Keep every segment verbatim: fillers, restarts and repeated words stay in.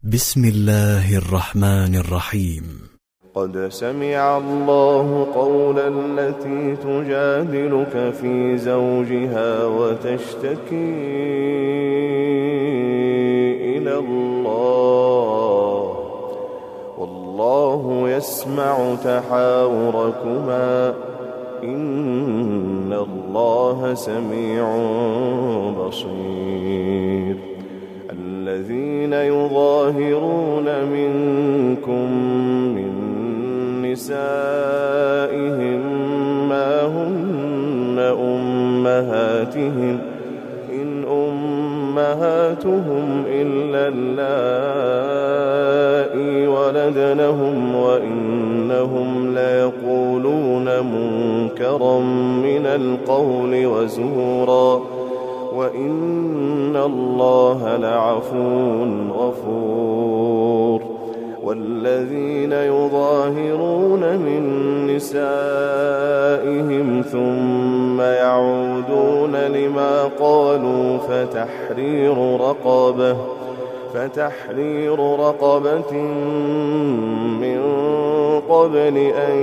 بسم الله الرحمن الرحيم. قد سمع الله قول التي تجادلك في زوجها وتشتكي إلى الله والله يسمع تحاوركما إن الله سميع بصير. الذين يظاهرون منكم من نسائهم ما هن أمهاتهم إن أمهاتهم إلا اللائي ولدنهم وإنهم ليقولون منكرا من القول وزورا وإن الله لعفو غفور. والذين يظاهرون من نسائهم ثم يعودون لما قالوا فتحرير رقبة فتحرير رقبة من قبل أن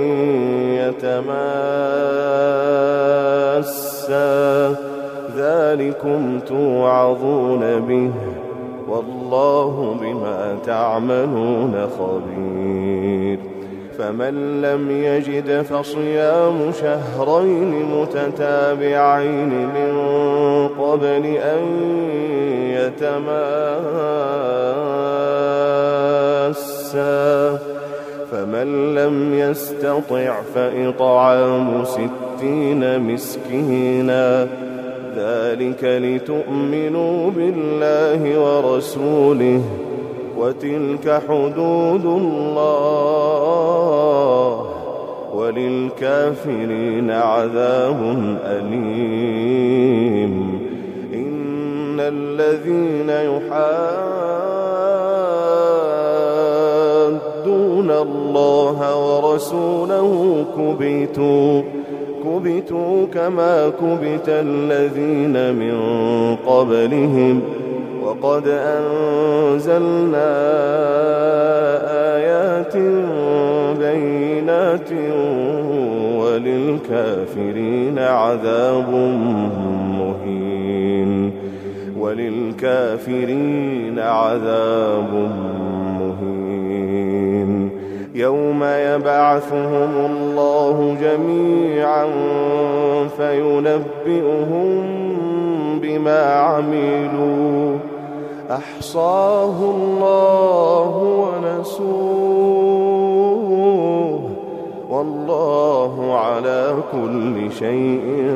يتماسا ذلكم توعظون به والله بما تعملون خبير. فمن لم يجد فصيام شهرين متتابعين من قبل أن يتماسا فمن لم يستطع فإطعام ستين مسكينا ذلك لتؤمنوا بالله ورسوله وتلك حدود الله وللكافرين عذاب أليم. إن الذين يحادون الله ورسوله كبتوا كبتوا كما كبت الذين من قبلهم وقد أنزلنا آيات بينات وللكافرين عذاب مهين وللكافرين عذاب مهين. يوم يبعثهم الله جميعا فينبئهم بما عملوا أحصاه الله ونسوه والله على كل شيء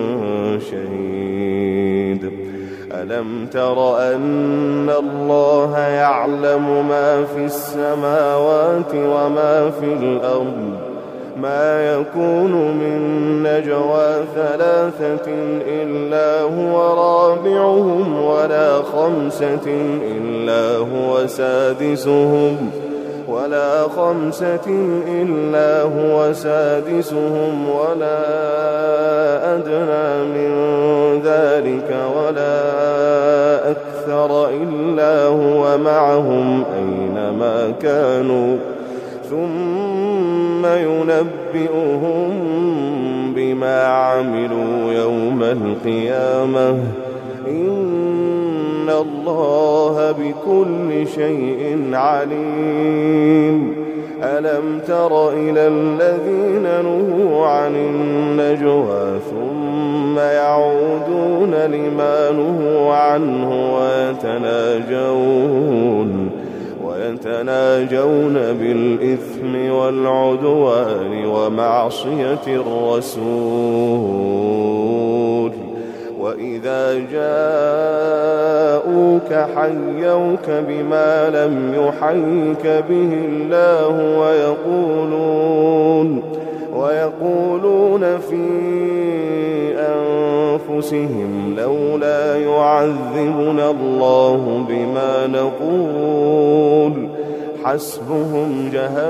شهيد. ألم تر أن الله يعلم ما في السماوات وما في الأرض ما يكون من نجوى ثلاثة إلا هو رابعهم ولا خمسة إلا هو سادسهم ولا خمسة إلا هو سادسهم ولا أدنى من ذلك ولا أكثر إلا هو معهم أينما كانوا ثم ينبئهم بما عملوا يوم القيامة إن الله بكل شيء عليم. ألم تر إلى الذين نهوا عن النجوى ثم يعودون لما نهوا عنه ويتناجون ويتناجون بالإثم والعدوان ومعصية الرسول وإذا جاءوك حيوك بما لم يحيك به الله ويقولون ويقولون في أنفسهم لولا يعذبنا الله بما نقول حسبهم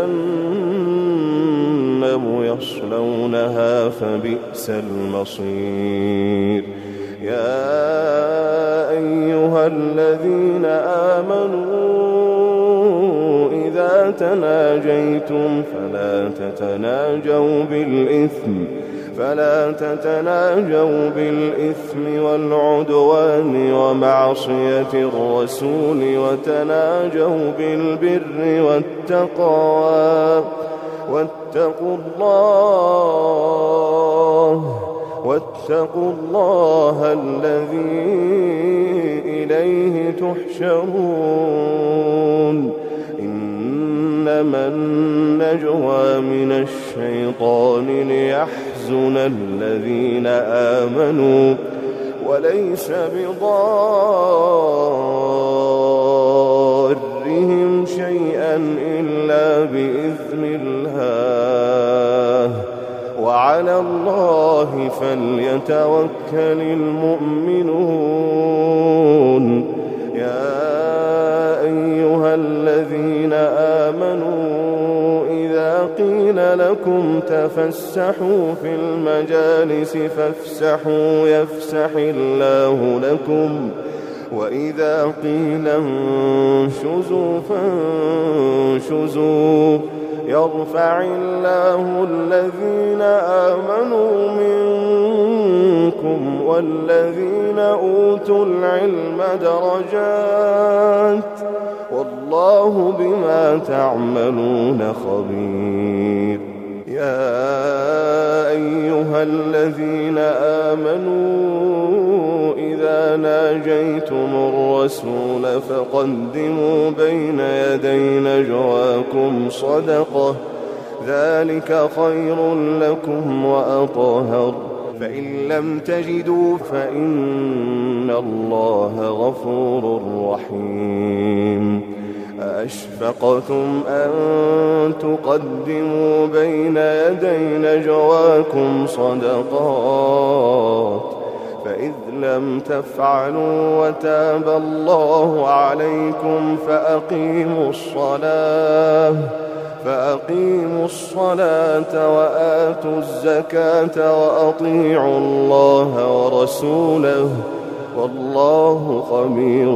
جهنم يصلونها فبئس المصير. يا أيها الذين آمنوا تناجيتم فلا تتناجوا بالإثم فلا تتناجوا بالإثم والعدوان ومعصية الرسول وتناجوا بالبر والتقوى واتقوا الله واتقوا الله الذي إليه تحشرون. إنما النجوى من الشيطان ليحزن الذين آمنوا وليس بضارهم شيئا إلا بإذن الله وعلى الله فليتوكل المؤمنون. يا أيها الذين آمنوا إذا قيل لكم تفسحوا في المجالس فافسحوا يفسح الله لكم وإذا قيل انشزوا فانشزوا يرفع الله الذين آمنوا منكم والذين أوتوا العلم درجات والله بما تعملون خبير. يا أيها الذين آمنوا إذا ناجيتم الرسول فقدموا بين يدي نجواكم صدقة ذلك خير لكم وأطهر فإن لم تجدوا فإن الله غفور رحيم. أأشفقتم أن تقدموا بين يدي نجواكم صدقات فإذ لم تفعلوا وتاب الله عليكم فأقيموا الصلاة فأقيموا الصلاة وآتوا الزكاة وأطيعوا الله ورسوله والله خبير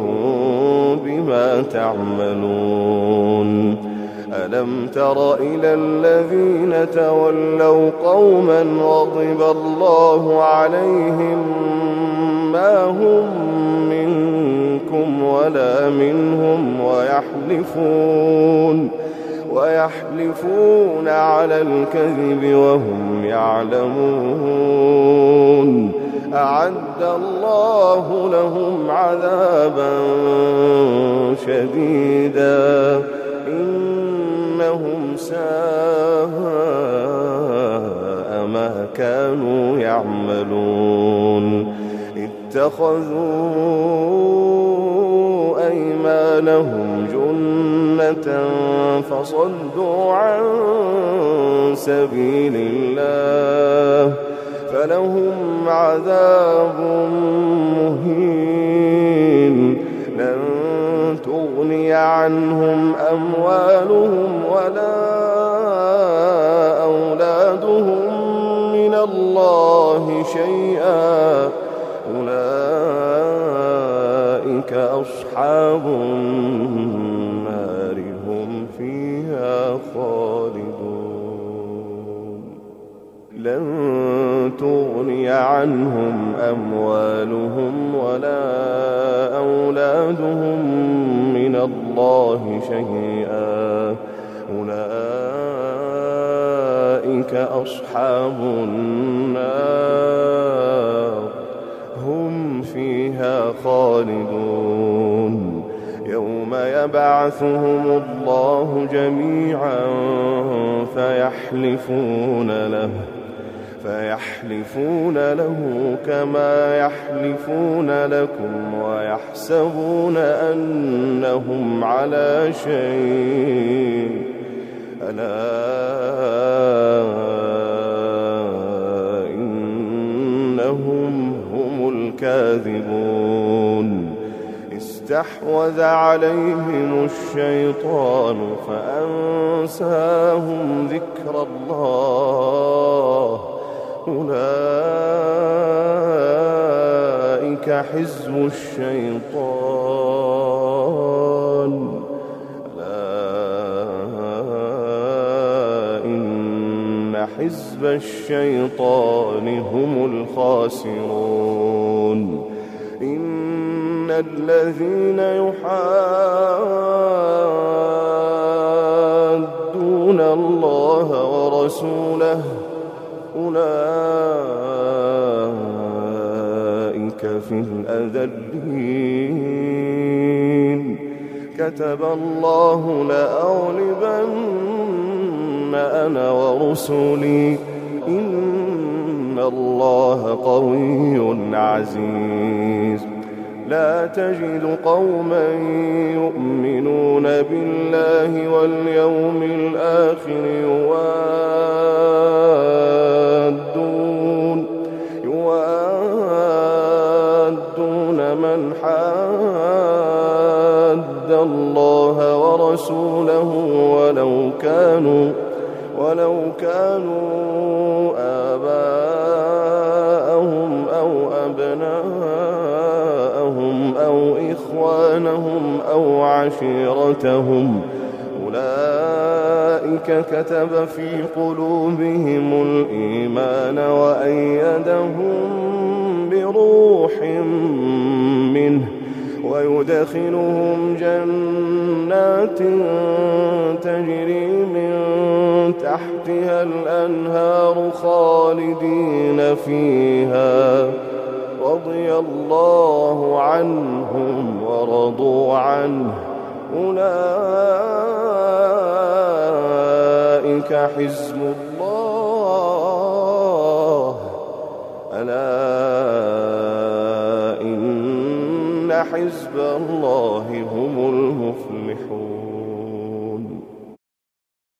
بما تعملون. ألم تر إلى الذين تولوا قوما غضب الله عليهم ما هم منكم ولا منهم ويحلفون ويحلفون على الكذب وهم يعلمون أعد الله لهم عذابا شديدا إنهم ساء ما كانوا يعملون. اتخذوا أيمانهم جنة فصدوا عن سبيل الله فلهم عذاب مهين لن تغني عنهم أموالهم ولا أولادهم من الله شيئا أولئك أصحاب النار هم فيها خالدون. لن تغني عنهم أموالهم ولا أولادهم من الله شيئا أولئك أصحاب النار هم فيها خالدون. يوم يبعثهم الله جميعا فيحلفون له فيحلفون له كما يحلفون لكم ويحسبون أنهم على شيء ألا إنهم هم الكاذبون. استحوذ عليهم الشيطان فأنساهم ذكر الله أولئك حزب الشيطان لا حزب الشيطان هم الخاسرون إن الذين يحادون الله ورسوله أولئك في الأذلين كتب الله لأغلبن أنا ورسلي إن الله قوي عزيز لا تجد قوما يؤمنون بالله واليوم الآخر يوادون يوادون من حاد الله ورسوله ولو كانوا ولو كانوا آباءهم أو أبناءهم أو إخوانهم أو عشيرتهم أولئك كتب في قلوبهم الإيمان وأيدهم بروح منه ويدخلهم جنات تجري من تحتها الأنهار خالدين فيها رضي الله عنهم ورضوا عنه أولئك حزب الله ألا إن حزب الله